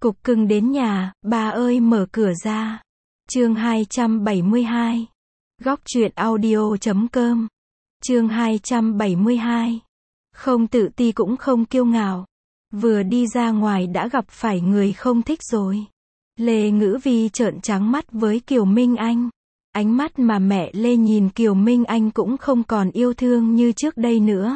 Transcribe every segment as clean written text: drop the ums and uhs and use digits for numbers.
Cục cưng đến nhà, ba ơi mở cửa ra. Chương 272. Góc truyện audio.com. Chương 272. Không tự ti cũng không kiêu ngạo. Vừa đi ra ngoài đã gặp phải người không thích rồi. Lê Ngữ Vi trợn trắng mắt với Kiều Minh Anh. Ánh mắt mà mẹ Lê nhìn Kiều Minh Anh cũng không còn yêu thương như trước đây nữa.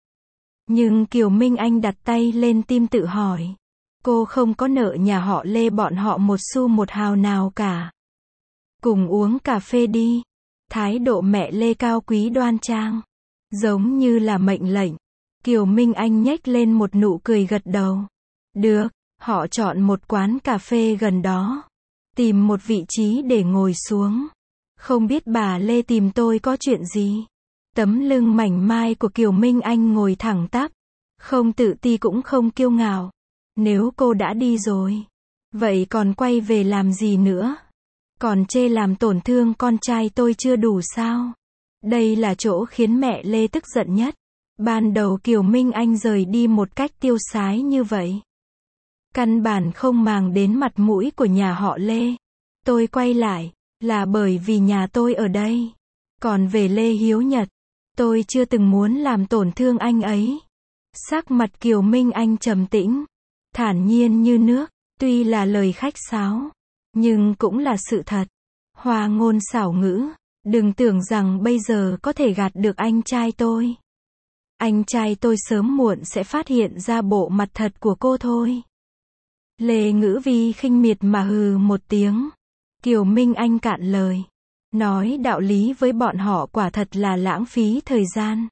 Nhưng Kiều Minh Anh đặt tay lên tim tự hỏi. Cô không có nợ nhà họ Lê bọn họ một xu một hào nào cả. Cùng uống cà phê đi. Thái độ mẹ Lê cao quý đoan trang. Giống như là mệnh lệnh. Kiều Minh Anh nhếch lên một nụ cười gật đầu. Được, họ chọn một quán cà phê gần đó. Tìm một vị trí để ngồi xuống. Không biết bà Lê tìm tôi có chuyện gì? Tấm lưng mảnh mai của Kiều Minh Anh ngồi thẳng tắp. Không tự ti cũng không kiêu ngạo. Nếu cô đã đi rồi, vậy còn quay về làm gì nữa? Còn chê làm tổn thương con trai tôi chưa đủ sao? Đây là chỗ khiến mẹ Lê tức giận nhất. Ban đầu Kiều Minh Anh rời đi một cách tiêu sái như vậy. Căn bản không màng đến mặt mũi của nhà họ Lê. Tôi quay lại, là bởi vì nhà tôi ở đây. Còn về Lê Hiếu Nhật, tôi chưa từng muốn làm tổn thương anh ấy. Sắc mặt Kiều Minh Anh trầm tĩnh, thản nhiên như nước, tuy là lời khách sáo, nhưng cũng là sự thật. Hoa ngôn xảo ngữ, đừng tưởng rằng bây giờ có thể gạt được anh trai tôi. Anh trai tôi sớm muộn sẽ phát hiện ra bộ mặt thật của cô thôi. Lê Ngữ Vi khinh miệt mà hừ một tiếng. Kiều Minh Anh cạn lời. Nói đạo lý với bọn họ quả thật là lãng phí thời gian.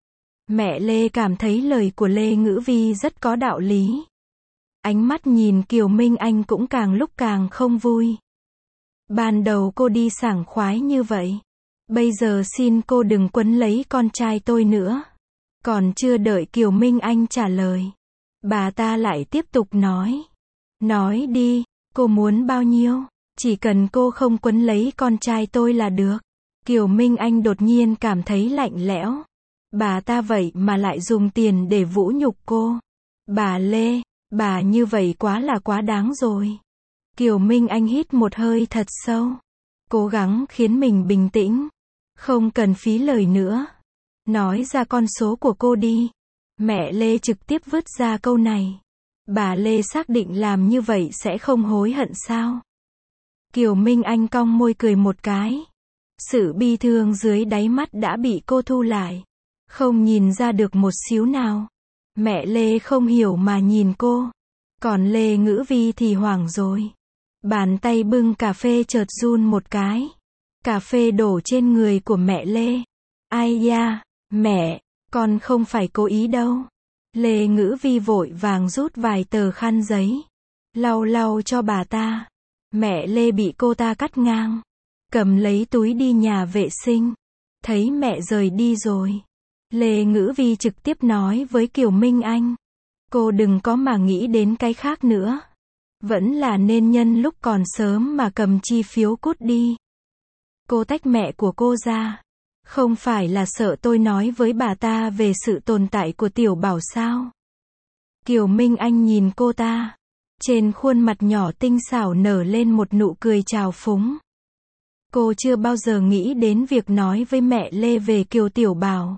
Mẹ Lê cảm thấy lời của Lê Ngữ Vi rất có đạo lý. Ánh mắt nhìn Kiều Minh Anh cũng càng lúc càng không vui. Ban đầu cô đi sảng khoái như vậy. Bây giờ xin cô đừng quấn lấy con trai tôi nữa. Còn chưa đợi Kiều Minh Anh trả lời, bà ta lại tiếp tục nói. Nói đi, cô muốn bao nhiêu? Chỉ cần cô không quấn lấy con trai tôi là được. Kiều Minh Anh đột nhiên cảm thấy lạnh lẽo. Bà ta vậy mà lại dùng tiền để vũ nhục cô. Bà Lê, bà như vậy quá là quá đáng rồi. Kiều Minh Anh hít một hơi thật sâu. Cố gắng khiến mình bình tĩnh. Không cần phí lời nữa. Nói ra con số của cô đi. Mẹ Lê trực tiếp vứt ra câu này. Bà Lê xác định làm như vậy sẽ không hối hận sao? Kiều Minh Anh cong môi cười một cái. Sự bi thương dưới đáy mắt đã bị cô thu lại. Không nhìn ra được một xíu nào. Mẹ Lê không hiểu mà nhìn cô. Còn Lê Ngữ Vi thì hoảng rồi. Bàn tay bưng cà phê chợt run một cái. Cà phê đổ trên người của mẹ Lê. Ai da, mẹ, con không phải cố ý đâu. Lê Ngữ Vi vội vàng rút vài tờ khăn giấy. Lau lau cho bà ta. Mẹ Lê bị cô ta cắt ngang. Cầm lấy túi đi nhà vệ sinh. Thấy mẹ rời đi rồi. Lê Ngữ Vi trực tiếp nói với Kiều Minh Anh. Cô đừng có mà nghĩ đến cái khác nữa. Vẫn là nên nhân lúc còn sớm mà cầm chi phiếu cút đi. Cô tách mẹ của cô ra. Không phải là sợ tôi nói với bà ta về sự tồn tại của Tiểu Bảo sao? Kiều Minh Anh nhìn cô ta. Trên khuôn mặt nhỏ tinh xảo nở lên một nụ cười trào phúng. Cô chưa bao giờ nghĩ đến việc nói với mẹ Lê về Kiều Tiểu Bảo.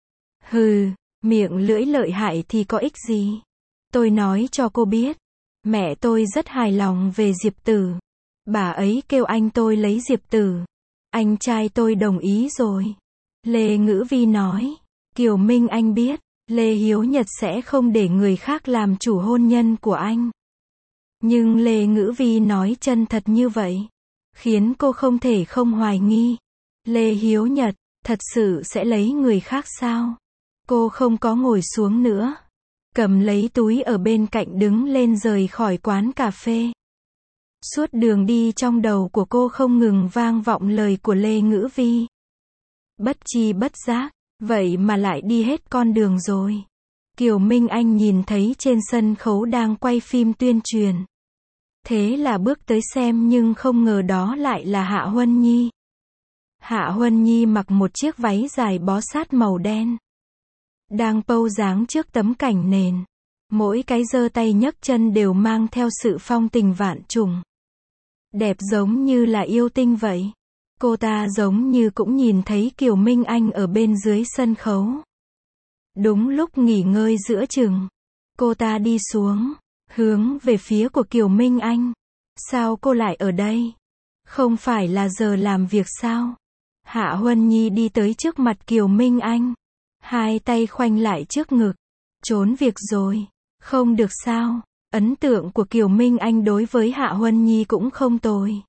Hừ, miệng lưỡi lợi hại thì có ích gì? Tôi nói cho cô biết. Mẹ tôi rất hài lòng về Diệp Tử. Bà ấy kêu anh tôi lấy Diệp Tử. Anh trai tôi đồng ý rồi. Lê Ngữ Vi nói. Kiều Minh Anh biết, Lê Hiếu Nhật sẽ không để người khác làm chủ hôn nhân của anh. Nhưng Lê Ngữ Vi nói chân thật như vậy, khiến cô không thể không hoài nghi. Lê Hiếu Nhật, thật sự sẽ lấy người khác sao? Cô không có ngồi xuống nữa. Cầm lấy túi ở bên cạnh đứng lên rời khỏi quán cà phê. Suốt đường đi trong đầu của cô không ngừng vang vọng lời của Lê Ngữ Vi. Bất chi bất giác, vậy mà lại đi hết con đường rồi. Kiều Minh Anh nhìn thấy trên sân khấu đang quay phim tuyên truyền. Thế là bước tới xem nhưng không ngờ đó lại là Hạ Huân Nhi. Hạ Huân Nhi mặc một chiếc váy dài bó sát màu đen. Đang pose dáng trước tấm cảnh nền. Mỗi cái giơ tay nhấc chân đều mang theo sự phong tình vạn trùng. Đẹp giống như là yêu tinh vậy. Cô ta giống như cũng nhìn thấy Kiều Minh Anh ở bên dưới sân khấu. Đúng lúc nghỉ ngơi giữa chừng, cô ta đi xuống, hướng về phía của Kiều Minh Anh. Sao cô lại ở đây? Không phải là giờ làm việc sao? Hạ Huân Nhi đi tới trước mặt Kiều Minh Anh. Hai tay khoanh lại trước ngực. Trốn việc rồi. Không được sao? Ấn tượng của Kiều Minh Anh đối với Hạ Huân Nhi cũng không tồi.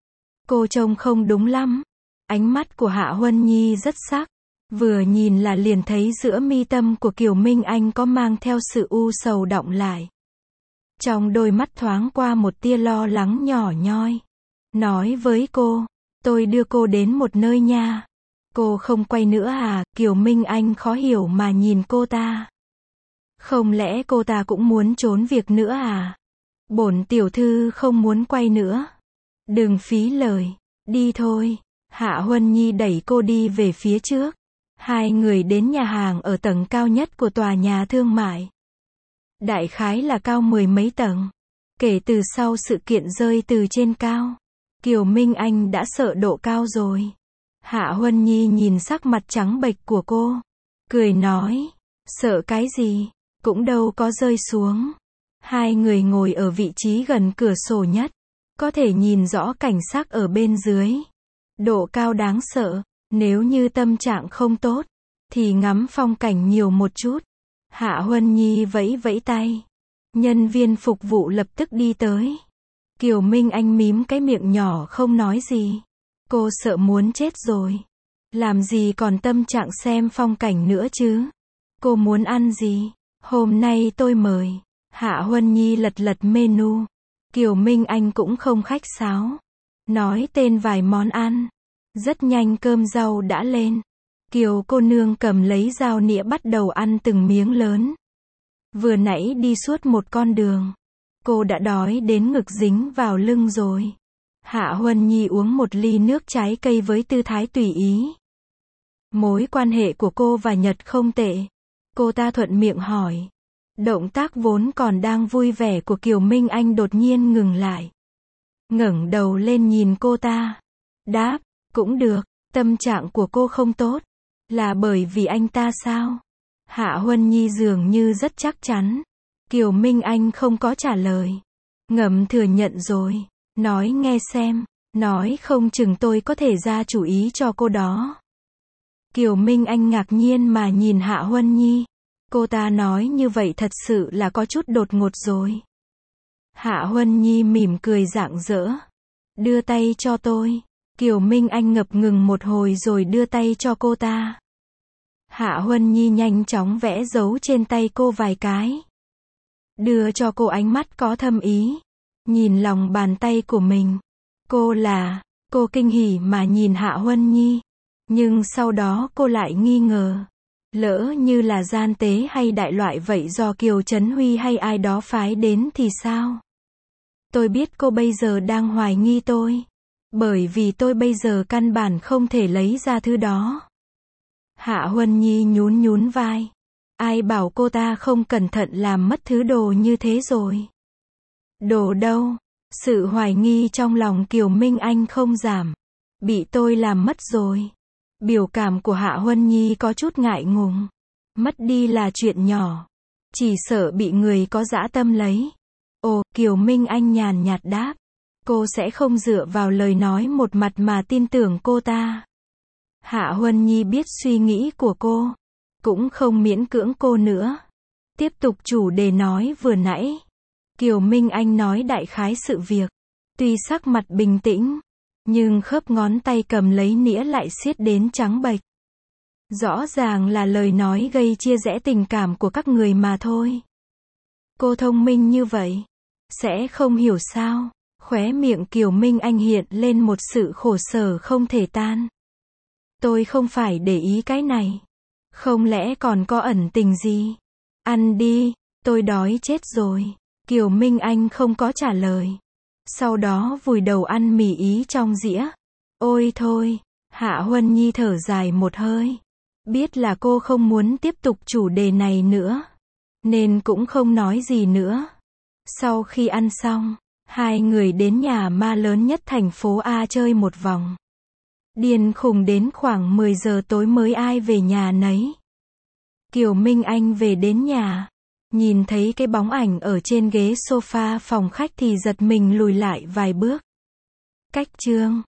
Cô trông không đúng lắm. Ánh mắt của Hạ Huân Nhi rất sắc. Vừa nhìn là liền thấy giữa mi tâm của Kiều Minh Anh có mang theo sự u sầu đọng lại. Trong đôi mắt thoáng qua một tia lo lắng nhỏ nhoi. Nói với cô, tôi đưa cô đến một nơi nha. Cô không quay nữa à? Kiều Minh Anh khó hiểu mà nhìn cô ta. Không lẽ cô ta cũng muốn trốn việc nữa à? Bổn tiểu thư không muốn quay nữa. Đừng phí lời, đi thôi. Hạ Huân Nhi đẩy cô đi về phía trước. Hai người đến nhà hàng ở tầng cao nhất của tòa nhà thương mại. Đại khái là cao 10 mấy tầng. Kể từ sau sự kiện rơi từ trên cao, Kiều Minh Anh đã sợ độ cao rồi. Hạ Huân Nhi nhìn sắc mặt trắng bệch của cô, cười nói, sợ cái gì, cũng đâu có rơi xuống. Hai người ngồi ở vị trí gần cửa sổ nhất, có thể nhìn rõ cảnh sắc ở bên dưới. Độ cao đáng sợ, nếu như tâm trạng không tốt, thì ngắm phong cảnh nhiều một chút. Hạ Huân Nhi vẫy vẫy tay. Nhân viên phục vụ lập tức đi tới. Kiều Minh Anh mím cái miệng nhỏ không nói gì. Cô sợ muốn chết rồi. Làm gì còn tâm trạng xem phong cảnh nữa chứ? Cô muốn ăn gì? Hôm nay tôi mời. Hạ Huân Nhi lật lật menu. Kiều Minh Anh cũng không khách sáo. Nói tên vài món ăn. Rất nhanh cơm rau đã lên. Kiều cô nương cầm lấy dao nĩa bắt đầu ăn từng miếng lớn. Vừa nãy đi suốt một con đường. Cô đã đói đến ngực dính vào lưng rồi. Hạ Huân Nhi uống một ly nước trái cây với tư thái tùy ý. Mối quan hệ của cô và Nhật không tệ. Cô ta thuận miệng hỏi. Động tác vốn còn đang vui vẻ của Kiều Minh Anh đột nhiên ngừng lại. Ngẩng đầu lên nhìn cô ta. Đáp, cũng được, tâm trạng của cô không tốt. Là bởi vì anh ta sao? Hạ Huân Nhi dường như rất chắc chắn. Kiều Minh Anh không có trả lời. Ngầm thừa nhận rồi. Nói nghe xem. Nói không chừng tôi có thể ra chủ ý cho cô đó. Kiều Minh Anh ngạc nhiên mà nhìn Hạ Huân Nhi. Cô ta nói như vậy thật sự là có chút đột ngột rồi. Hạ Huân Nhi mỉm cười rạng rỡ. Đưa tay cho tôi. Kiều Minh Anh ngập ngừng một hồi rồi đưa tay cho cô ta. Hạ Huân Nhi nhanh chóng vẽ dấu trên tay cô vài cái. Đưa cho cô ánh mắt có thâm ý. Nhìn lòng bàn tay của mình. Cô kinh hỉ mà nhìn Hạ Huân Nhi. Nhưng sau đó cô lại nghi ngờ. Lỡ như là gian tế hay đại loại vậy do Kiều Trấn Huy hay ai đó phái đến thì sao? Tôi biết cô bây giờ đang hoài nghi tôi. Bởi vì tôi bây giờ căn bản không thể lấy ra thứ đó. Hạ Huân Nhi nhún nhún vai. Ai bảo cô ta không cẩn thận làm mất thứ đồ như thế rồi. Đồ đâu? Sự hoài nghi trong lòng Kiều Minh Anh không giảm. Bị tôi làm mất rồi. Biểu cảm của Hạ Huân Nhi có chút ngại ngùng. Mất đi là chuyện nhỏ. Chỉ sợ bị người có dã tâm lấy. Ồ, Kiều Minh Anh nhàn nhạt đáp. Cô sẽ không dựa vào lời nói một mặt mà tin tưởng cô ta. Hạ Huân Nhi biết suy nghĩ của cô. Cũng không miễn cưỡng cô nữa. Tiếp tục chủ đề nói vừa nãy. Kiều Minh Anh nói đại khái sự việc. Tuy sắc mặt bình tĩnh. Nhưng khớp ngón tay cầm lấy nĩa lại siết đến trắng bệch. Rõ ràng là lời nói gây chia rẽ tình cảm của các người mà thôi. Cô thông minh như vậy. Sẽ không hiểu sao. Khóe miệng Kiều Minh Anh hiện lên một sự khổ sở không thể tan. Tôi không phải để ý cái này. Không lẽ còn có ẩn tình gì? Ăn đi, tôi đói chết rồi. Kiều Minh Anh không có trả lời. Sau đó vùi đầu ăn mì ý trong dĩa. Ôi thôi, Hạ Huân Nhi thở dài một hơi. Biết là cô không muốn tiếp tục chủ đề này nữa. nên cũng không nói gì nữa. Sau khi ăn xong, hai người đến nhà ma lớn nhất thành phố A chơi một vòng. Điên khùng đến khoảng 10 giờ tối mới ai về nhà nấy. Kiều Minh Anh về đến nhà, nhìn thấy cái bóng ảnh ở trên ghế sofa phòng khách thì giật mình lùi lại vài bước. Cách chương